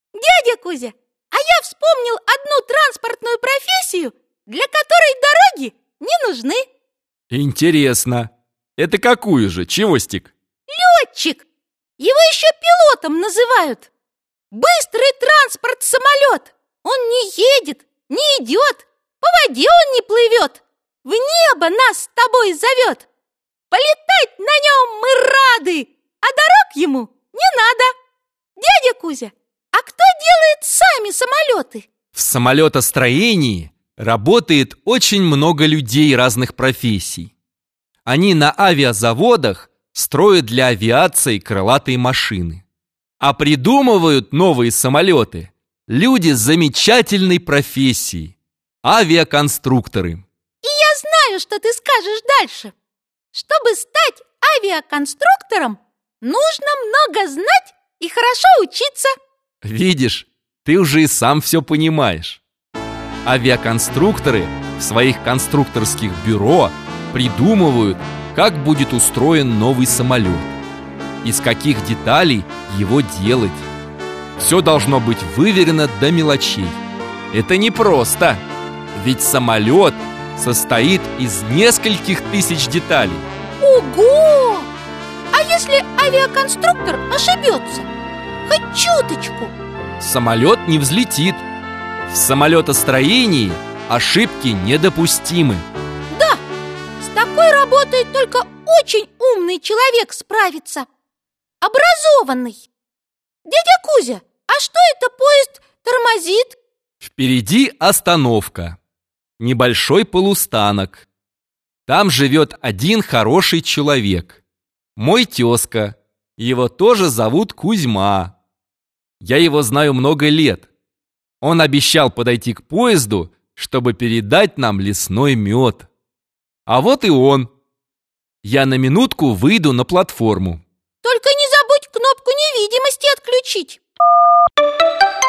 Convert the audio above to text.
Дядя Кузя, а я вспомнил одну транспортную профессию, для которой дороги не нужны. Интересно. Это какую же, Чевостик? Летчик. Его еще пилотом называют. Быстрый транспорт-самолет. Он не едет, не идет, по воде он не плывет, в небо нас с тобой зовет. Полетать на нем мы рады, а дорог ему не надо. Дядя Кузя, а кто делает сами самолеты? В самолетостроении работает очень много людей разных профессий. Они на авиазаводах строят для авиации крылатые машины. А придумывают новые самолеты люди с замечательной профессией – авиаконструкторы. И я знаю, что ты скажешь дальше. Чтобы стать авиаконструктором, нужно много знать и хорошо учиться. Видишь, ты уже и сам все понимаешь. Авиаконструкторы в своих конструкторских бюро придумывают, как будет устроен новый самолет, из каких деталей его делать. Все должно быть выверено до мелочей. Это непросто, ведь самолет состоит из нескольких тысяч деталей. Ого! А если авиаконструктор ошибется? Хоть чуточку. Самолет не взлетит. В самолетостроении ошибки недопустимы. Да, с такой работой только очень умный человек справится. Образованный. Дядя Кузя, а что это поезд тормозит? Впереди остановка. Небольшой полустанок. Там живет один хороший человек. Мой тезка. Его тоже зовут Кузьма. Я его знаю много лет. Он обещал подойти к поезду, чтобы передать нам лесной мед. А вот и он. Я на минутку выйду на платформу. Только не забудь кнопку невидимости отключить.